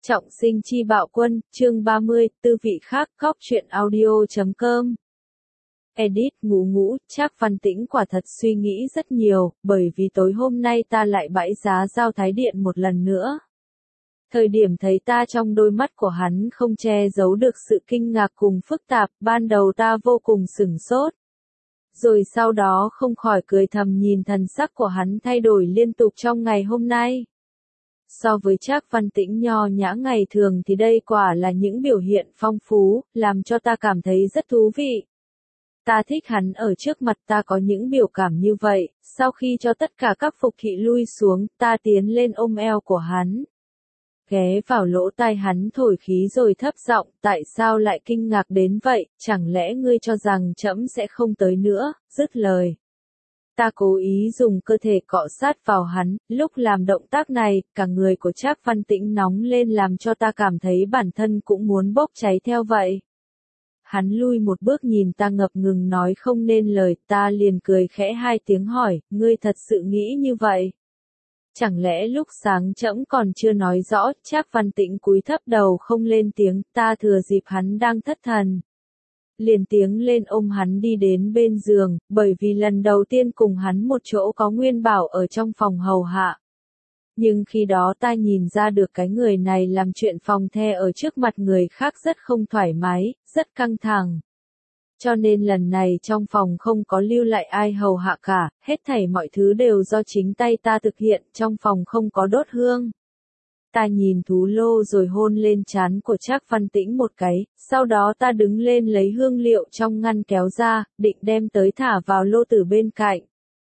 Trọng sinh chi bạo quân, chương 30, tư vị khác, góc truyện audio.com. Edit ngủ ngủ, Trác Văn Tĩnh quả thật suy nghĩ rất nhiều, bởi vì tối hôm nay ta lại bãi giá giao Thái Điện một lần nữa. Thời điểm thấy ta trong đôi mắt của hắn không che giấu được sự kinh ngạc cùng phức tạp, ban đầu ta vô cùng sửng sốt. Rồi sau đó không khỏi cười thầm nhìn thần sắc của hắn thay đổi liên tục trong ngày hôm nay. So với Trác Văn Tĩnh nho nhã ngày thường thì đây quả là những biểu hiện phong phú, làm cho ta cảm thấy rất thú vị. Ta thích hắn ở trước mặt ta có những biểu cảm như vậy, sau khi cho tất cả các phục thị lui xuống, ta tiến lên ôm eo của hắn. Ghé vào lỗ tai hắn thổi khí rồi thấp giọng, tại sao lại kinh ngạc đến vậy, chẳng lẽ ngươi cho rằng trẫm sẽ không tới nữa, dứt lời. Ta cố ý dùng cơ thể cọ sát vào hắn, lúc làm động tác này, cả người của Trác Văn Tĩnh nóng lên làm cho ta cảm thấy bản thân cũng muốn bốc cháy theo vậy. Hắn lui một bước nhìn ta ngập ngừng nói không nên lời, ta liền cười khẽ hai tiếng hỏi, ngươi thật sự nghĩ như vậy? Chẳng lẽ lúc sáng trẫm còn chưa nói rõ, Trác Văn Tĩnh cúi thấp đầu không lên tiếng, ta thừa dịp hắn đang thất thần. Liền tiếng lên ôm hắn đi đến bên giường, bởi vì lần đầu tiên cùng hắn một chỗ có Nguyên Bảo ở trong phòng hầu hạ. Nhưng khi đó ta nhìn ra được cái người này làm chuyện phòng the ở trước mặt người khác rất không thoải mái, rất căng thẳng. Cho nên lần này trong phòng không có lưu lại ai hầu hạ cả, hết thảy mọi thứ đều do chính tay ta thực hiện, trong phòng không có đốt hương. Ta nhìn thú lô rồi hôn lên trán của Trác Văn Tĩnh một cái, sau đó ta đứng lên lấy hương liệu trong ngăn kéo ra, định đem tới thả vào lô tử bên cạnh.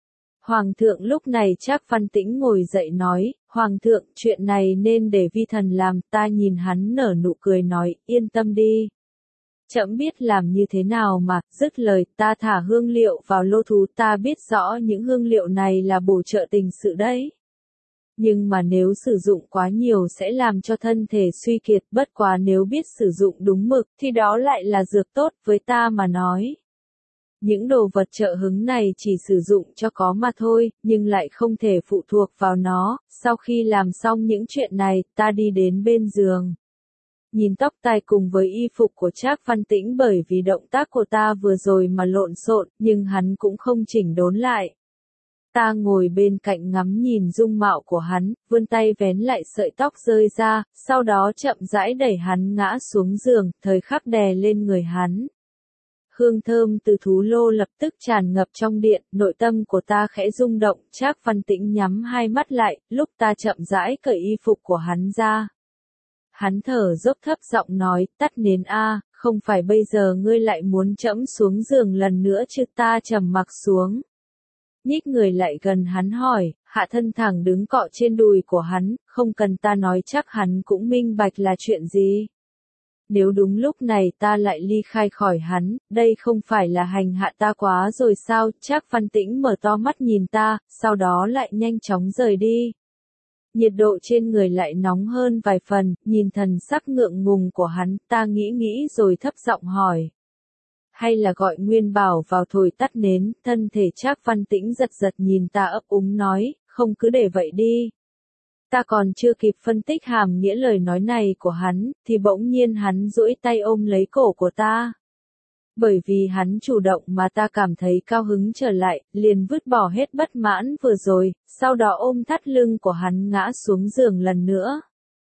Hoàng thượng lúc này Trác Văn Tĩnh ngồi dậy nói, Hoàng thượng, chuyện này nên để vi thần làm, ta nhìn hắn nở nụ cười nói, yên tâm đi. Trẫm biết làm như thế nào mà, dứt lời, ta thả hương liệu vào lô thú, ta biết rõ những hương liệu này là bổ trợ tình sự đấy. Nhưng mà nếu sử dụng quá nhiều sẽ làm cho thân thể suy kiệt, bất quá nếu biết sử dụng đúng mực thì đó lại là dược tốt với ta mà nói. Những đồ vật trợ hứng này chỉ sử dụng cho có mà thôi, nhưng lại không thể phụ thuộc vào nó. Sau khi làm xong những chuyện này, ta đi đến bên giường. Nhìn tóc tai cùng với y phục của Trác Văn Tĩnh bởi vì động tác của ta vừa rồi mà lộn xộn, nhưng hắn cũng không chỉnh đốn lại. Ta ngồi bên cạnh ngắm nhìn dung mạo của hắn, vươn tay vén lại sợi tóc rơi ra, sau đó chậm rãi đẩy hắn ngã xuống giường, thời khắc đè lên người hắn. Hương thơm từ thú lô lập tức tràn ngập trong điện, nội tâm của ta khẽ rung động, Trác Văn Tĩnh nhắm hai mắt lại, lúc ta chậm rãi cởi y phục của hắn ra. Hắn thở dốc thấp giọng nói, tắt nến a, không phải bây giờ ngươi lại muốn trẫm xuống giường lần nữa chứ? Ta trầm mặc xuống. Nhích người lại gần hắn hỏi, hạ thân thẳng đứng cọ trên đùi của hắn, không cần ta nói chắc hắn cũng minh bạch là chuyện gì. Nếu đúng lúc này ta lại ly khai khỏi hắn, đây không phải là hành hạ ta quá rồi sao? Trác Văn Tĩnh mở to mắt nhìn ta, sau đó lại nhanh chóng rời đi. Nhiệt độ trên người lại nóng hơn vài phần, nhìn thần sắc ngượng ngùng của hắn, ta nghĩ rồi thấp giọng hỏi. Hay là gọi Nguyên Bảo vào thổi tắt nến, thân thể Trác Văn Tĩnh giật giật nhìn ta ấp úng nói, không cứ để vậy đi. Ta còn chưa kịp phân tích hàm nghĩa lời nói này của hắn, thì bỗng nhiên hắn duỗi tay ôm lấy cổ của ta. Bởi vì hắn chủ động mà ta cảm thấy cao hứng trở lại, liền vứt bỏ hết bất mãn vừa rồi, sau đó ôm thắt lưng của hắn ngã xuống giường lần nữa.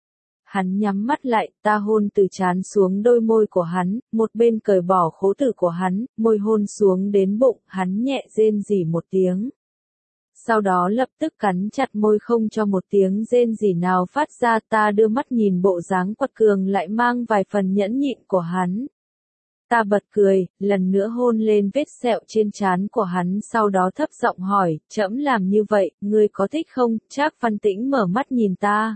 Hắn nhắm mắt lại, ta hôn từ trán xuống đôi môi của hắn, một bên cởi bỏ khố tử của hắn, môi hôn xuống đến bụng, hắn nhẹ rên rỉ một tiếng. Sau đó lập tức cắn chặt môi không cho một tiếng rên rỉ nào phát ra, ta đưa mắt nhìn bộ dáng quật cường lại mang vài phần nhẫn nhịn của hắn. Ta bật cười, lần nữa hôn lên vết sẹo trên trán của hắn, sau đó thấp giọng hỏi, trẫm làm như vậy, ngươi có thích không? Trác Văn Tĩnh mở mắt nhìn ta.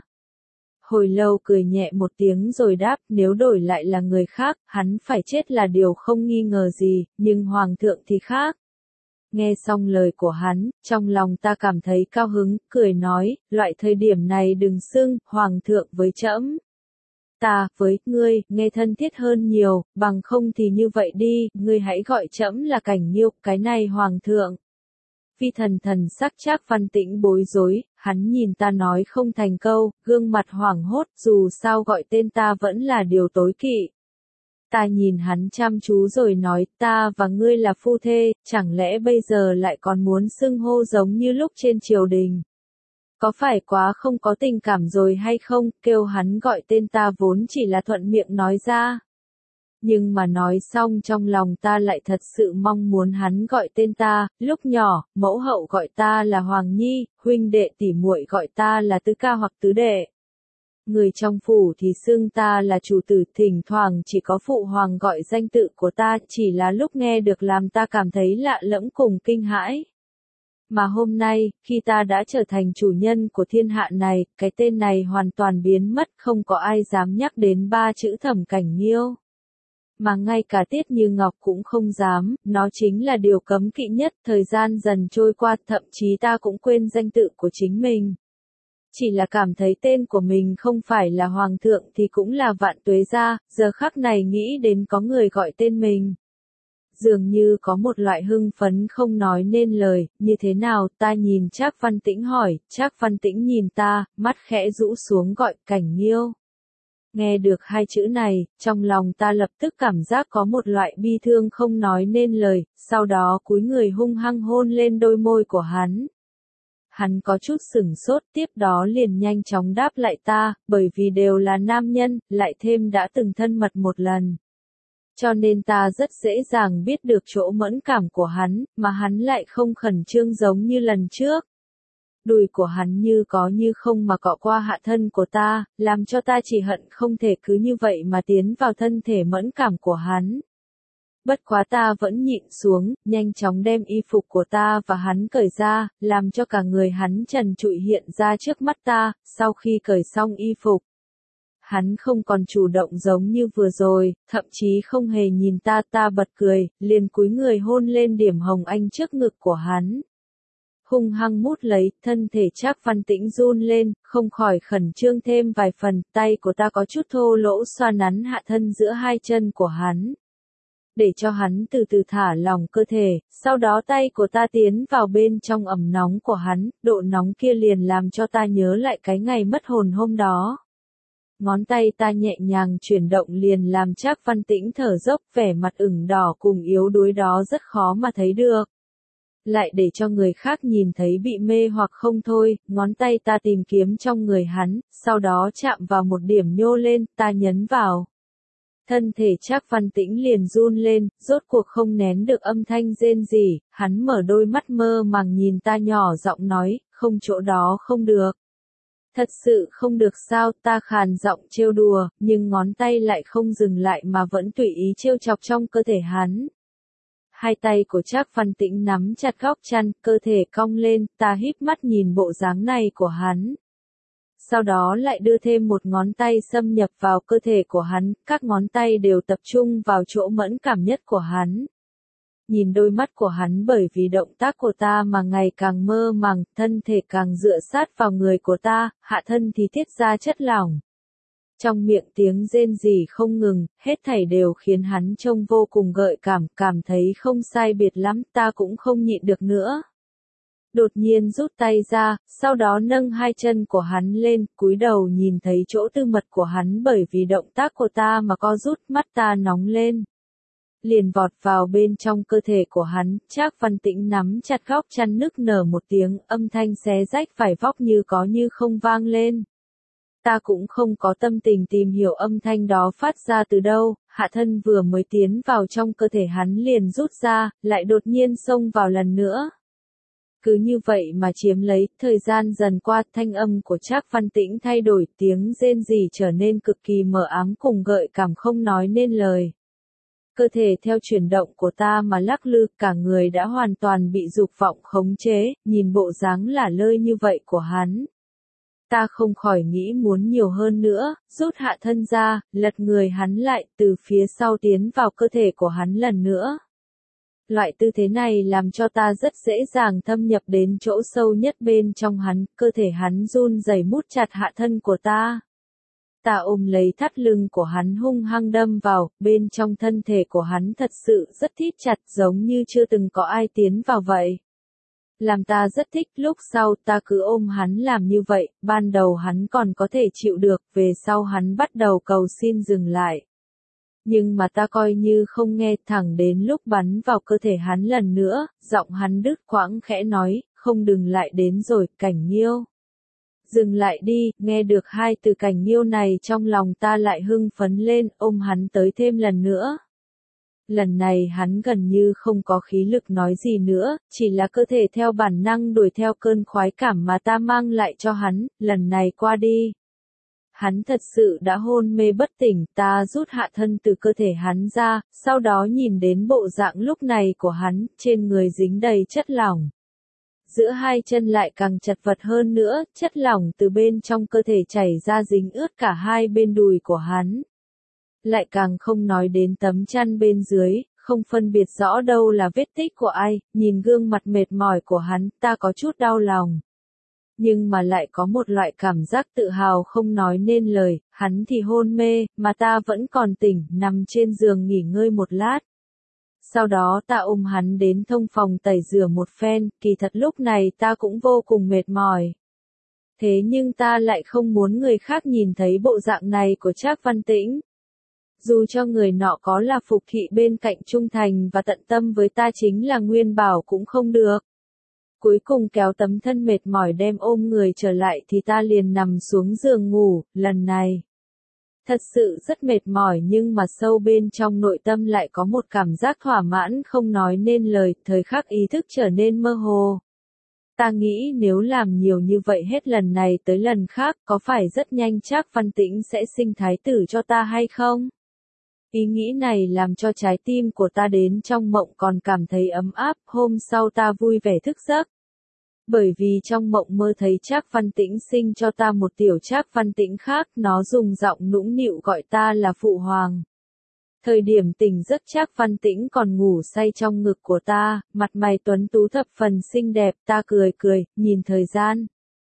Hồi lâu cười nhẹ một tiếng rồi đáp, nếu đổi lại là người khác, hắn phải chết là điều không nghi ngờ gì, nhưng Hoàng thượng thì khác. Nghe xong lời của hắn, trong lòng ta cảm thấy cao hứng, cười nói, loại thời điểm này đừng xưng, Hoàng thượng với trẫm. Ta, với, ngươi, nghe thân thiết hơn nhiều, bằng không thì như vậy đi, ngươi hãy gọi trẫm là Cảnh Nghiêu, cái này Hoàng thượng. Vi Thần thần sắc Trác Văn Tĩnh bối rối, hắn nhìn ta nói không thành câu, gương mặt hoảng hốt, dù sao gọi tên ta vẫn là điều tối kỵ. Ta nhìn hắn chăm chú rồi nói, ta và ngươi là phu thê, chẳng lẽ bây giờ lại còn muốn xưng hô giống như lúc trên triều đình? Có phải quá không có tình cảm rồi hay không, kêu hắn gọi tên ta vốn chỉ là thuận miệng nói ra. Nhưng mà nói xong trong lòng ta lại thật sự mong muốn hắn gọi tên ta, lúc nhỏ, mẫu hậu gọi ta là Hoàng Nhi, huynh đệ tỷ muội gọi ta là tứ ca hoặc tứ đệ. Người trong phủ thì xưng ta là chủ tử, thỉnh thoảng chỉ có phụ hoàng gọi danh tự của ta, chỉ là lúc nghe được làm ta cảm thấy lạ lẫm cùng kinh hãi. Mà hôm nay, khi ta đã trở thành chủ nhân của thiên hạ này, cái tên này hoàn toàn biến mất, không có ai dám nhắc đến ba chữ Thẩm Cảnh Nghiêu. Mà ngay cả Tiết Như Ngọc cũng không dám, nó chính là điều cấm kỵ nhất, thời gian dần trôi qua, thậm chí ta cũng quên danh tự của chính mình. Chỉ là cảm thấy tên của mình không phải là Hoàng thượng thì cũng là Vạn Tuế gia, giờ khắc này nghĩ đến có người gọi tên mình. Dường như có một loại hưng phấn không nói nên lời, như thế nào, ta nhìn Trác Văn Tĩnh hỏi, Trác Văn Tĩnh nhìn ta, mắt khẽ rũ xuống gọi Cảnh Nghiêu. Nghe được hai chữ này, trong lòng ta lập tức cảm giác có một loại bi thương không nói nên lời, sau đó cúi người hung hăng hôn lên đôi môi của hắn. Hắn có chút sửng sốt, tiếp đó liền nhanh chóng đáp lại ta, bởi vì đều là nam nhân, lại thêm đã từng thân mật một lần. Cho nên ta rất dễ dàng biết được chỗ mẫn cảm của hắn, mà hắn lại không khẩn trương giống như lần trước. Đùi của hắn như có như không mà cọ qua hạ thân của ta, làm cho ta chỉ hận không thể cứ như vậy mà tiến vào thân thể mẫn cảm của hắn. Bất quá ta vẫn nhịn xuống, nhanh chóng đem y phục của ta và hắn cởi ra, làm cho cả người hắn trần trụi hiện ra trước mắt ta, sau khi cởi xong y phục. Hắn không còn chủ động giống như vừa rồi, thậm chí không hề nhìn ta, ta bật cười, liền cúi người hôn lên điểm hồng anh trước ngực của hắn. Hung hăng mút lấy, thân thể Trác Văn Tĩnh run lên, không khỏi khẩn trương thêm vài phần, tay của ta có chút thô lỗ xoa nắn hạ thân giữa hai chân của hắn. Để cho hắn từ từ thả lỏng cơ thể, sau đó tay của ta tiến vào bên trong ẩm nóng của hắn, độ nóng kia liền làm cho ta nhớ lại cái ngày mất hồn hôm đó. Ngón tay ta nhẹ nhàng chuyển động liền làm Trác Văn Tĩnh thở dốc, vẻ mặt ửng đỏ cùng yếu đuối đó rất khó mà thấy được. Lại để cho người khác nhìn thấy bị mê hoặc không thôi, ngón tay ta tìm kiếm trong người hắn, sau đó chạm vào một điểm nhô lên, ta nhấn vào. Thân thể Trác Văn Tĩnh liền run lên, rốt cuộc không nén được âm thanh rên rỉ, hắn mở đôi mắt mơ màng nhìn ta nhỏ giọng nói, không chỗ đó không được. Thật sự không được sao, ta khàn giọng trêu đùa, nhưng ngón tay lại không dừng lại mà vẫn tùy ý trêu chọc trong cơ thể hắn. Hai tay của Trác Văn Tĩnh nắm chặt góc chăn, cơ thể cong lên, ta híp mắt nhìn bộ dáng này của hắn. Sau đó lại đưa thêm một ngón tay xâm nhập vào cơ thể của hắn, các ngón tay đều tập trung vào chỗ mẫn cảm nhất của hắn. Nhìn đôi mắt của hắn bởi vì động tác của ta mà ngày càng mơ màng, thân thể càng dựa sát vào người của ta, hạ thân thì tiết ra chất lỏng. Trong miệng tiếng rên rỉ không ngừng, hết thảy đều khiến hắn trông vô cùng gợi cảm thấy không sai biệt lắm, ta cũng không nhịn được nữa. Đột nhiên rút tay ra, sau đó nâng hai chân của hắn lên, cúi đầu nhìn thấy chỗ tư mật của hắn bởi vì động tác của ta mà co rút, mắt ta nóng lên. Liền vọt vào bên trong cơ thể của hắn, Trác Văn Tĩnh nắm chặt góc chăn nức nở một tiếng, âm thanh xé rách vải vóc như có như không vang lên. Ta cũng không có tâm tình tìm hiểu âm thanh đó phát ra từ đâu, hạ thân vừa mới tiến vào trong cơ thể hắn liền rút ra, lại đột nhiên xông vào lần nữa. Cứ như vậy mà chiếm lấy, thời gian dần qua, thanh âm của Trác Văn Tĩnh thay đổi, tiếng rên rỉ trở nên cực kỳ mờ ám cùng gợi cảm không nói nên lời. Cơ thể theo chuyển động của ta mà lắc lư, cả người đã hoàn toàn bị dục vọng khống chế, nhìn bộ dáng lả lơi như vậy của hắn. Ta không khỏi nghĩ muốn nhiều hơn nữa, rút hạ thân ra, lật người hắn lại, từ phía sau tiến vào cơ thể của hắn lần nữa. Loại tư thế này làm cho ta rất dễ dàng thâm nhập đến chỗ sâu nhất bên trong hắn, cơ thể hắn run rẩy mút chặt hạ thân của ta. Ta ôm lấy thắt lưng của hắn hung hăng đâm vào, bên trong thân thể của hắn thật sự rất thít chặt giống như chưa từng có ai tiến vào vậy. Làm ta rất thích, lúc sau ta cứ ôm hắn làm như vậy, ban đầu hắn còn có thể chịu được, về sau hắn bắt đầu cầu xin dừng lại. Nhưng mà ta coi như không nghe, thẳng đến lúc bắn vào cơ thể hắn lần nữa, giọng hắn đứt quãng khẽ nói, không, đừng lại đến rồi, Cảnh Nghiêu. Dừng lại đi, nghe được hai từ Cảnh Nghiêu này trong lòng ta lại hưng phấn lên, ôm hắn tới thêm lần nữa. Lần này hắn gần như không có khí lực nói gì nữa, chỉ là cơ thể theo bản năng đuổi theo cơn khoái cảm mà ta mang lại cho hắn, lần này qua đi. Hắn thật sự đã hôn mê bất tỉnh, ta rút hạ thân từ cơ thể hắn ra, sau đó nhìn đến bộ dạng lúc này của hắn, trên người dính đầy chất lỏng. Giữa hai chân lại càng chật vật hơn nữa, chất lỏng từ bên trong cơ thể chảy ra dính ướt cả hai bên đùi của hắn. Lại càng không nói đến tấm chăn bên dưới, không phân biệt rõ đâu là vết tích của ai, nhìn gương mặt mệt mỏi của hắn, ta có chút đau lòng. Nhưng mà lại có một loại cảm giác tự hào không nói nên lời, hắn thì hôn mê, mà ta vẫn còn tỉnh, nằm trên giường nghỉ ngơi một lát. Sau đó ta ôm hắn đến thông phòng tẩy rửa một phen, kỳ thật lúc này ta cũng vô cùng mệt mỏi. Thế nhưng ta lại không muốn người khác nhìn thấy bộ dạng này của Trác Văn Tĩnh. Dù cho người nọ có là phục thị bên cạnh trung thành và tận tâm với ta chính là Nguyên Bảo cũng không được. Cuối cùng kéo tấm thân mệt mỏi đem ôm người trở lại thì ta liền nằm xuống giường ngủ, lần này. Thật sự rất mệt mỏi nhưng mà sâu bên trong nội tâm lại có một cảm giác thỏa mãn không nói nên lời, thời khắc ý thức trở nên mơ hồ. Ta nghĩ nếu làm nhiều như vậy hết lần này tới lần khác có phải rất nhanh Trác Văn Tĩnh sẽ sinh thái tử cho ta hay không? Ý nghĩ này làm cho trái tim của ta đến trong mộng còn cảm thấy ấm áp, hôm sau ta vui vẻ thức giấc. Bởi vì trong mộng mơ thấy Trác Văn Tĩnh sinh cho ta một tiểu Trác Văn Tĩnh khác, nó dùng giọng nũng nịu gọi ta là phụ hoàng. Thời điểm tỉnh giấc Trác Văn Tĩnh còn ngủ say trong ngực của ta, mặt mày tuấn tú thập phần xinh đẹp, ta cười cười, nhìn thời gian.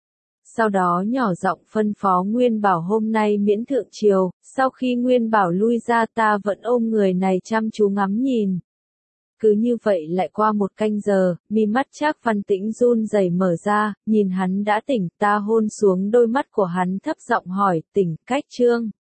Sau đó nhỏ giọng phân phó Nguyên Bảo hôm nay miễn thượng triều, sau khi Nguyên Bảo lui ra ta vẫn ôm người này chăm chú ngắm nhìn. Cứ như vậy lại qua một canh giờ, mi mắt Trác Văn Tĩnh run rẩy mở ra, nhìn hắn đã tỉnh, ta hôn xuống đôi mắt của hắn thấp giọng hỏi, tỉnh, cách chưa?